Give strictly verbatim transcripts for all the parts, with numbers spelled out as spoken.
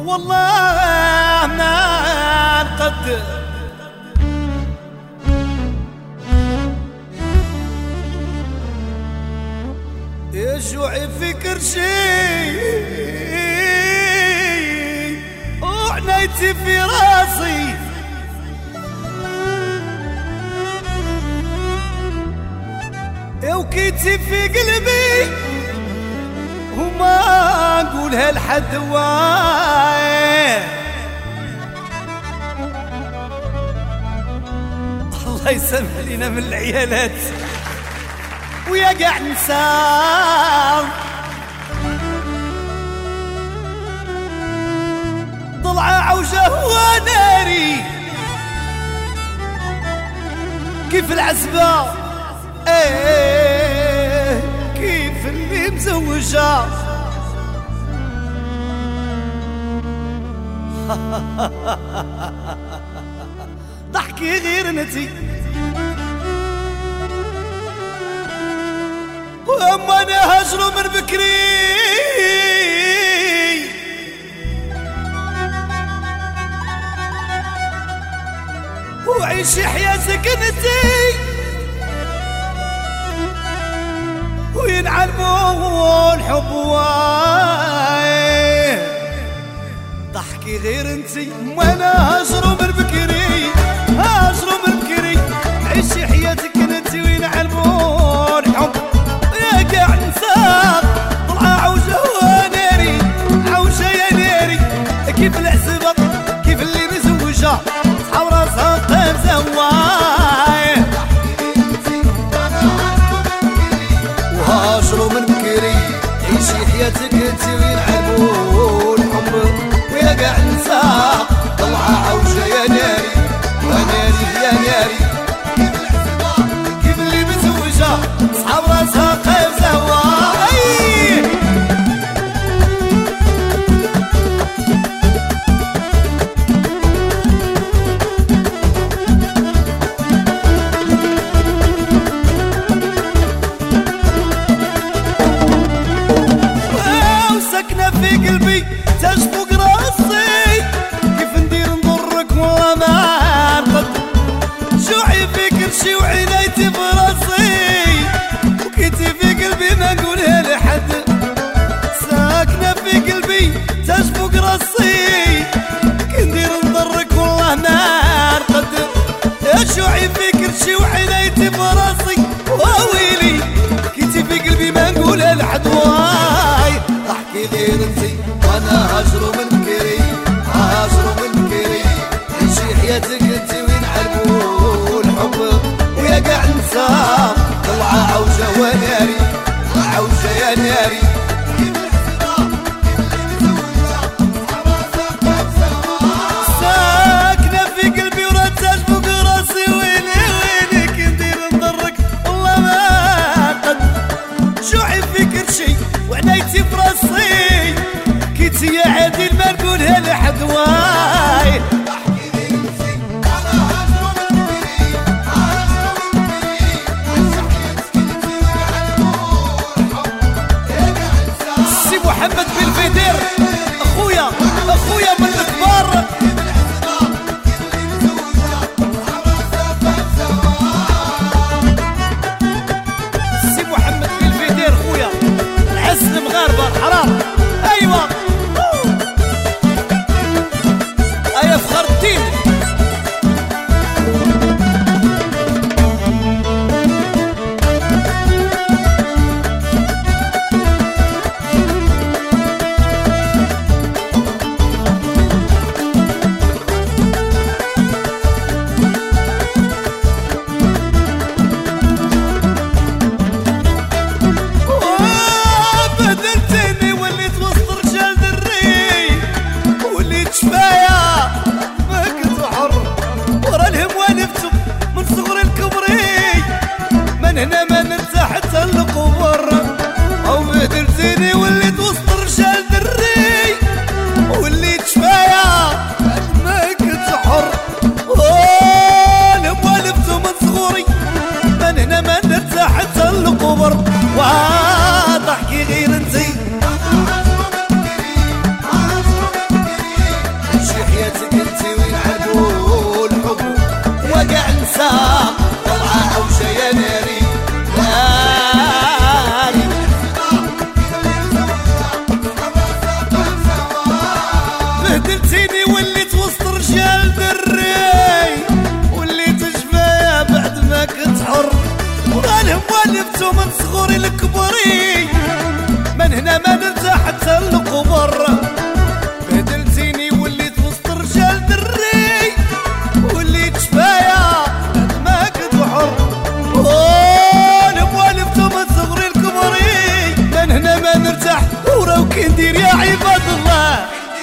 والله ما نقدر يشوعي فكر شي وعنايتي في راسي وكيتي في قلبي وما اقولها لحد واي. الله يسمح لنا من العيالات ويقع نسار ضلع عوجه وناري كيف العزبة ايه كيف اللي مزوجة ضحكي غير نتي واما انا هجروا من بكري وعيشي حياتك انتي وينعلموا الحب واي. ضحكي غير انتي وانا هجروا من بكري هجروا من بكري عيشي حياتك انتي وينعلموا الحب يا قاع نساق طلع عوجه وناري عوجه يا ناري كيف العزبة كيف اللي مزوجة صحاب راسها قام زواي. وهاجروا من بكري عيشي حياتك انتي وينعلموا الحب ويا قاع نساق طلع عوجه يا ناري وناري يا ناري كيف اللي مزوجة صحاب راسها قام زواي. وسكنة في قلبي تاج فوق راسي كيف ندير نضرك والله ما نقدر شوعي في كرشي وعنايتي في راسي وكيتي في قلبي ما نقولها لحد ساكنة في قلبي تاج فوق راسي كي ندير نضرك والله ما نقدر يا شوعي في كرشي وعنايتي في راسي وويلي كيتي في قلبي ما نقولها لحد واي. ضحكي غير انتي وانا هاجروا من بكري هاجروا من بكري عيشي حياتك انتي وينعلموا الحب ويا قاع نساق طلع عوجه وناري عوجه يا ناري ساكنة في قلبي ورتاج فوق راسي ويلي ويلي كي ندير نضرك والله ما قد شوعي في كرشي وعنايتي في راسي كيتي يا عادل ما نقولها لحد واي. سي محمد بالفيدير اخويا اخويا من الكبار سي محمد بالفيدير خويا عز المغاربة الحرام ايوا ايا فخر الدين انتو من صغوري لكبري، من هنا ما نرتاح حتى القبر. بهدلتيني وليت وسط رجال دري، وليت شفايا ما كنت حر. والف انتو من صغري لكبري، من هنا ما نرتاح ورا وكندير يا عباد الله.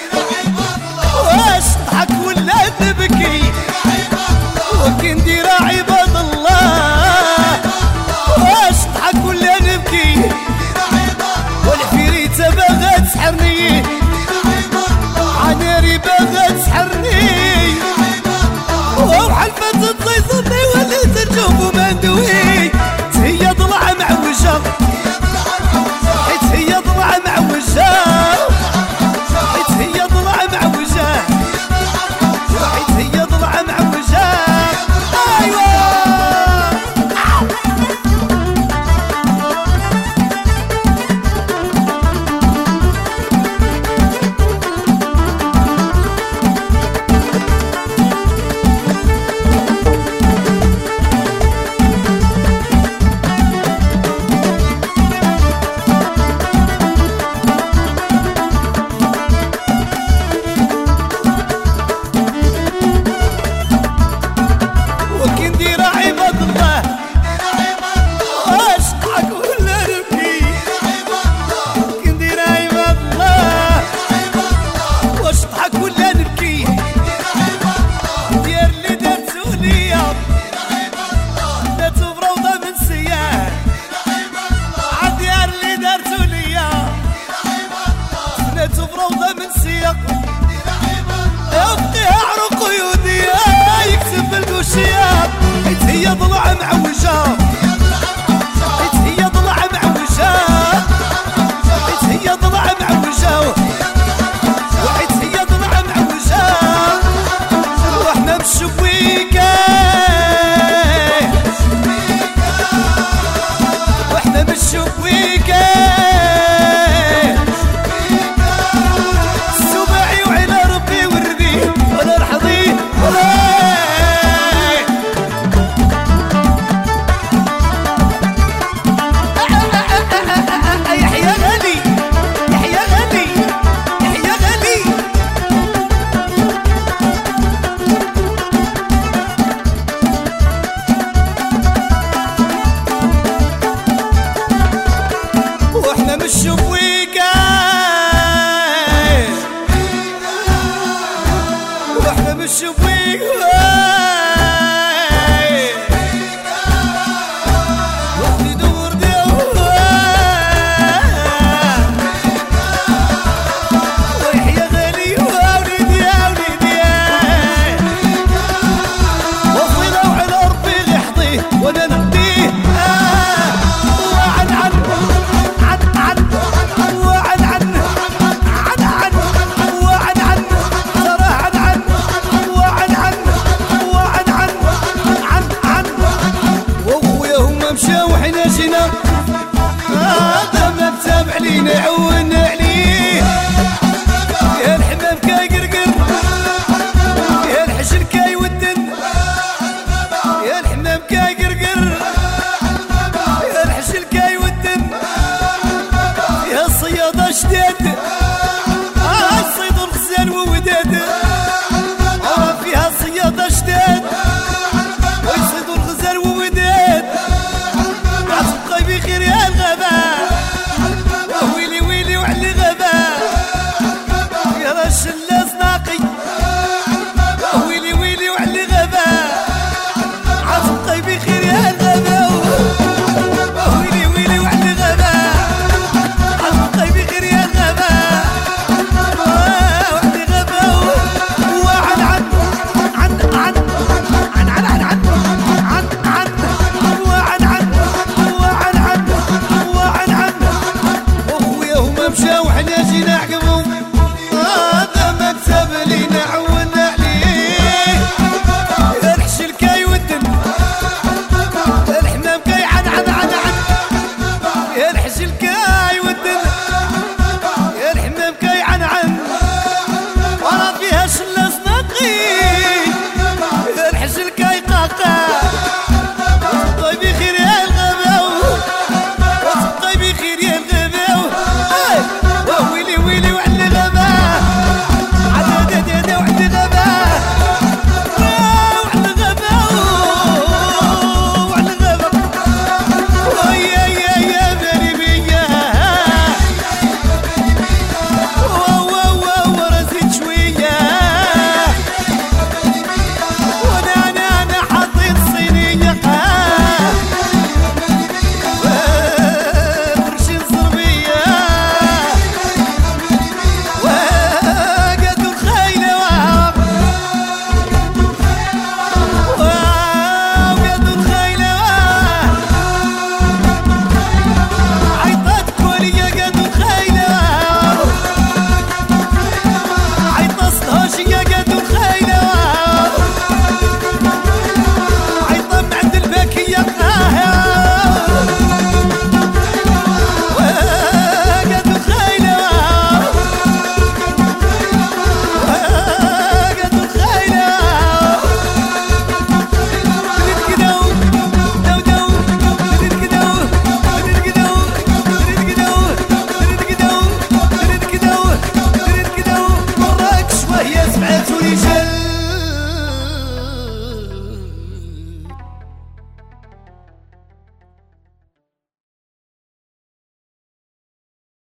واش نضحك ولا نبكي وكندير عباد الله؟ واش نضحك ولا نبكي والعفريتة باغا تسحرني، عناري باغا تسحرني، وحلفة تطيصني وليت نشوف وما ندوي. هي ضلع معوجة، حيت هي ضلع معوجة، حيت هي ضلع معوجة، حيت هي ضلع معوجة. ايوا هي ضلع معوجة، حيت هي ضلع معوجة، حيت هي ضلع معوجة، وحيت هي ضلع معوجة. واحنا بالشبيكة، واحنا بالشبيكة، السباعي وعلى ربي وردي ولا رحضي ولا بالشبيكة، واحنا بالشبيكة، وحدي دور دوا ويحيى غالي ووليدي يا وليدي، وفينا وعلى ربي غيحضيه وانا نهديه. هذا ما تتابع لينا يعون عليه، يا الحمام كاي قرقر، يا الحشر كاي ودن، يا الحمام كاي قرقر، يا الحشر كاي ودن، يا الصيادة شداد.